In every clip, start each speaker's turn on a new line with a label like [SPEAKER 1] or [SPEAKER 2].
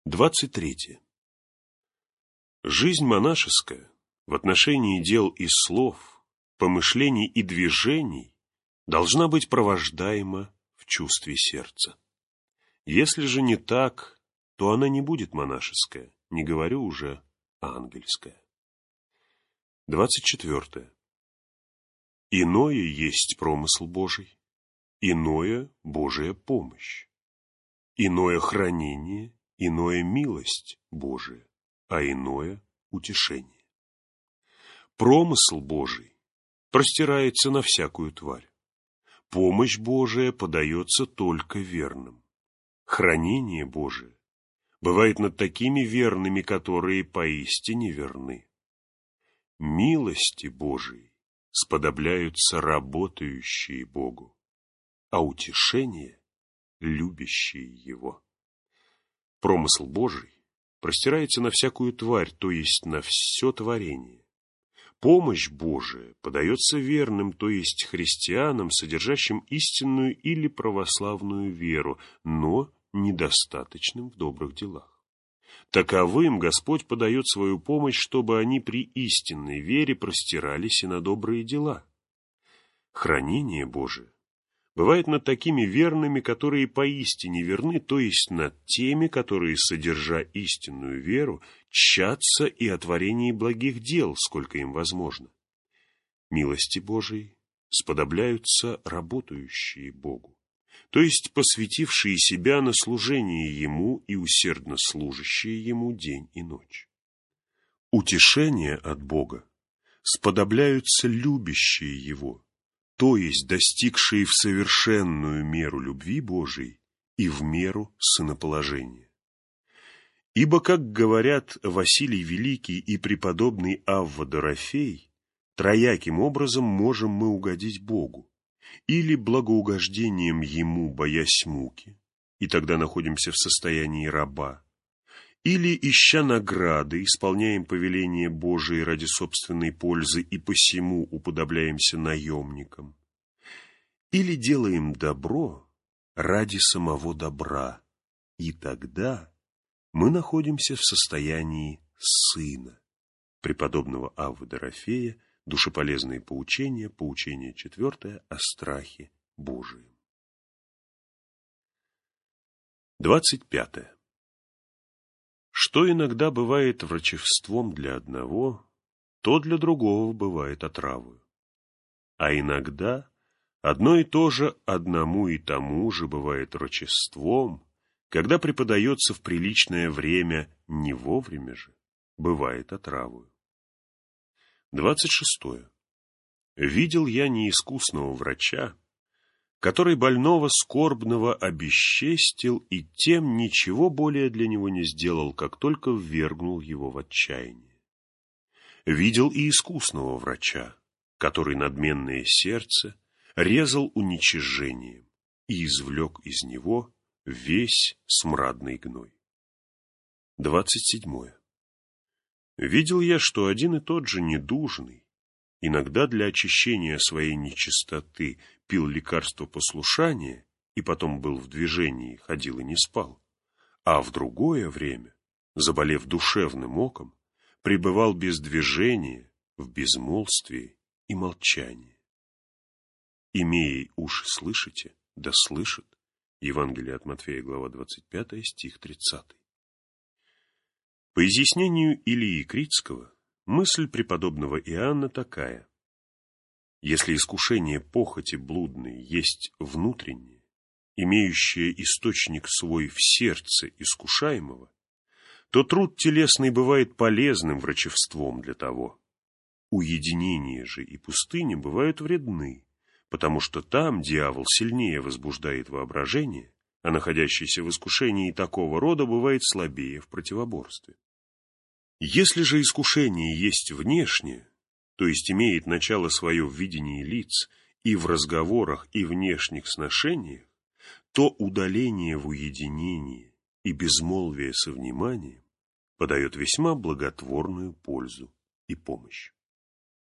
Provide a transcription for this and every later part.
[SPEAKER 1] 23. Жизнь монашеская в отношении дел и слов, помышлений и движений должна быть провождаема в чувстве сердца. Если же не так, то она не будет монашеская, не говорю уже ангельская. 24. Иное есть промысл Божий, иное Божия помощь, иное хранение, иное милость Божия, а иное утешение. Промысл Божий простирается на всякую тварь. Помощь Божия подается только верным. Хранение Божие бывает над такими верными, которые поистине верны. Милости Божией сподобляются работающие Богу, а утешение — любящие Его. Промысл Божий простирается на всякую тварь, то есть на все творение. Помощь Божия подается верным, то есть христианам, содержащим истинную или православную веру, но недостаточным в добрых делах. Таковым Господь подает свою помощь, чтобы они при истинной вере простирались и на добрые дела. Хранение Божие бывает над такими верными, которые поистине верны, то есть над теми, которые, содержа истинную веру, тщатся и о творении благих дел, сколько им возможно. Милости Божией сподобляются работающие Богу, то есть посвятившие себя на служение Ему и усердно служащие Ему день и ночь. Утешение от Бога сподобляются любящие Его, то есть достигшие в совершенную меру любви Божией и в меру сыноположения. Ибо, как говорят Василий Великий и преподобный Авва Дорофей, трояким образом можем мы угодить Богу, или благоугождением Ему, боясь муки, и тогда находимся в состоянии раба, или, ища награды, исполняем повеление Божие ради собственной пользы и посему уподобляемся наемникам, или делаем добро ради самого добра, и тогда мы находимся в состоянии сына. Преподобного Аввы Дорофея, Душеполезные поучения, поучение 4 о страхе Божием. 25. Что иногда бывает врачевством для одного, то для другого бывает отравою. А иногда одно и то же одному и тому же бывает врачевством, когда преподается в приличное время, не вовремя же, бывает отравою. 26. Видел я неискусного врача, который больного скорбного обесчестил и тем ничего более для него не сделал, как только ввергнул его в отчаяние. Видел и искусного врача, который надменное сердце резал уничижением и извлек из него весь смрадный гной. 27. Видел я, что один и тот же недужный иногда для очищения своей нечистоты пил лекарство послушания и потом был в движении, ходил и не спал, а в другое время, заболев душевным оком, пребывал без движения, в безмолвствии и молчании. «Имея уши слышите, да слышит». Евангелие от Матфея, глава 25, стих 30. По изъяснению Илии Критского, мысль преподобного Иоанна такая: если искушение похоти блудной есть внутреннее, имеющее источник свой в сердце искушаемого, то труд телесный бывает полезным врачевством для того. Уединение же и пустыня бывают вредны, потому что там дьявол сильнее возбуждает воображение, а находящийся в искушении такого рода бывает слабее в противоборстве. Если же искушение есть внешнее, то есть имеет начало свое в видении лиц и в разговорах и внешних сношениях, то удаление в уединении и безмолвие со вниманием подает весьма благотворную пользу и помощь.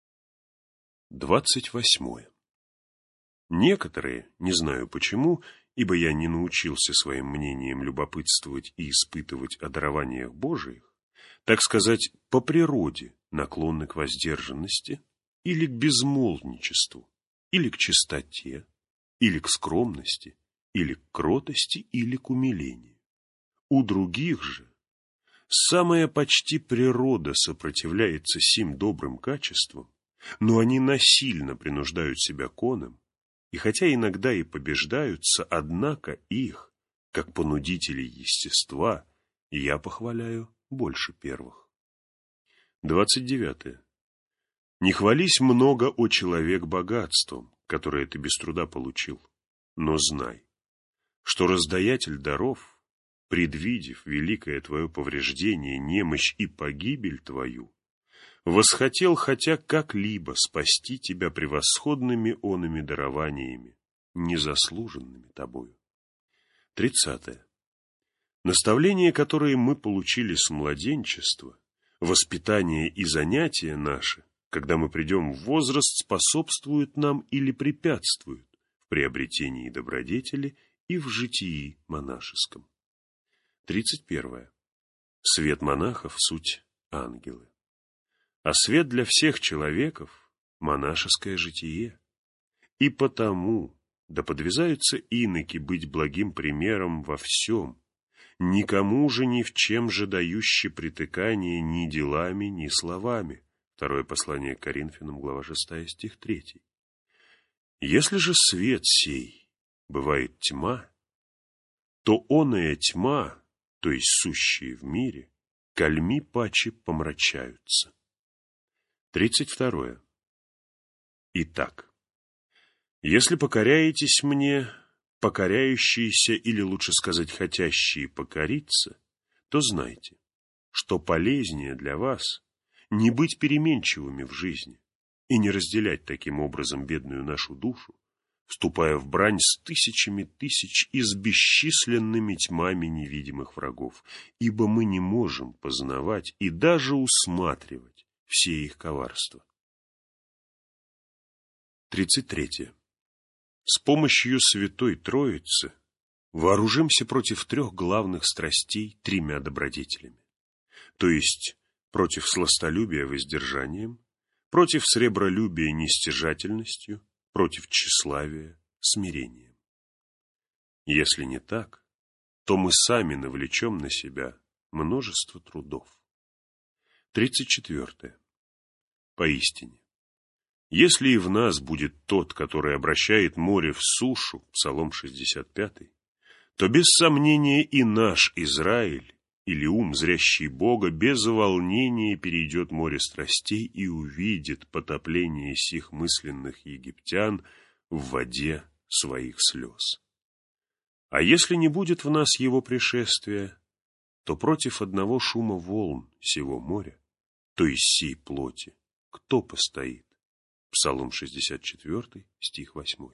[SPEAKER 1] 28. Некоторые, не знаю почему, ибо я не научился своим мнением любопытствовать и испытывать о дарованиях Божиих, так сказать, по природе наклонны к воздержанности или к безмолвничеству, или к чистоте, или к скромности, или к кротости, или к умилению. У других же самая почти природа сопротивляется сим добрым качествам, но они насильно принуждают себя к оным, и хотя иногда и побеждаются, однако их, как понудителей естества, я похваляю больше первых. 29. Не хвались много, о человек, богатством, которое ты без труда получил, но знай, что раздаятель даров, предвидев великое твое повреждение, немощь и погибель твою, восхотел хотя как-либо спасти тебя превосходными оными дарованиями, незаслуженными тобою. 30. Наставления, которые мы получили с младенчества, воспитание и занятия наши, когда мы придем в возраст, способствуют нам или препятствуют в приобретении добродетели и в житии монашеском. 31. Свет монахов — суть ангелы. А свет для всех человеков — монашеское житие. И потому да подвязаются иноки быть благим примером во всем, никому же ни в чем же дающий притыкание ни делами, ни словами. Второе послание к Коринфянам, глава 6, стих 3. Если же свет сей бывает тьма, то оная тьма, то есть сущие в мире, кальми паче помрачаются. 32. Итак, если покоряетесь мне, покоряющиеся, или лучше сказать, хотящие покориться, то знайте, что полезнее для вас не быть переменчивыми в жизни и не разделять таким образом бедную нашу душу, вступая в брань с тысячами тысяч и с бесчисленными тьмами невидимых врагов, ибо мы не можем познавать и даже усматривать все их коварства. 33. С помощью Святой Троицы вооружимся против трех главных страстей тремя добродетелями, то есть против сластолюбия воздержанием, против сребролюбия нестяжательностью, против тщеславия смирением. Если не так, то мы сами навлечем на себя множество трудов. 34. Поистине, если и в нас будет тот, который обращает море в сушу, Псалом 65, то без сомнения и наш Израиль, или ум, зрящий Бога, без волнения перейдет море страстей и увидит потопление сих мысленных египтян в воде своих слез. А если не будет в нас его пришествия, то против одного шума волн сего моря, то есть сей плоти, кто постоит? Псалом 64, стих 8.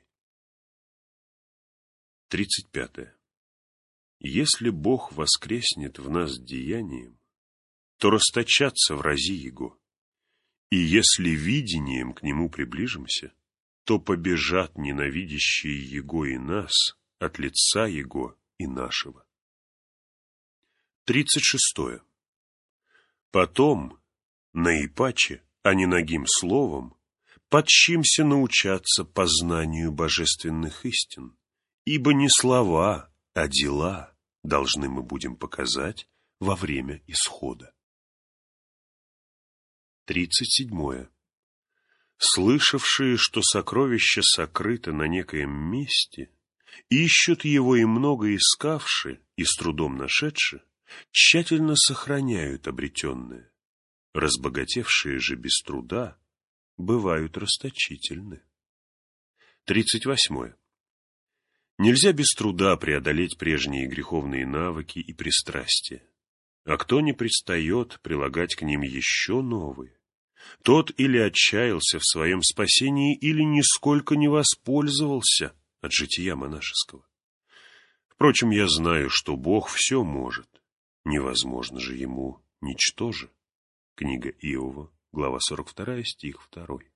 [SPEAKER 1] 35. Если Бог воскреснет в нас деянием, то расточатся врази Его, и если видением к Нему приближимся, то побежат ненавидящие Его и нас от лица Его и нашего. 36. Потом, наипаче, а не нагим словом, подчимся научаться познанию божественных истин, ибо не слова, а дела должны мы будем показать во время исхода. 37. Слышавшие, что сокровище сокрыто на некоем месте, ищут его и много искавши, и с трудом нашедши, тщательно сохраняют обретенное. Разбогатевшие же без труда бывают расточительны. 38. Нельзя без труда преодолеть прежние греховные навыки и пристрастия, а кто не пристает прилагать к ним еще новые, тот или отчаялся в своем спасении, или нисколько не воспользовался от жития монашеского. Впрочем, я знаю, что Бог все может, невозможно же Ему ничто же. Книга Иова, глава 42, стих 2.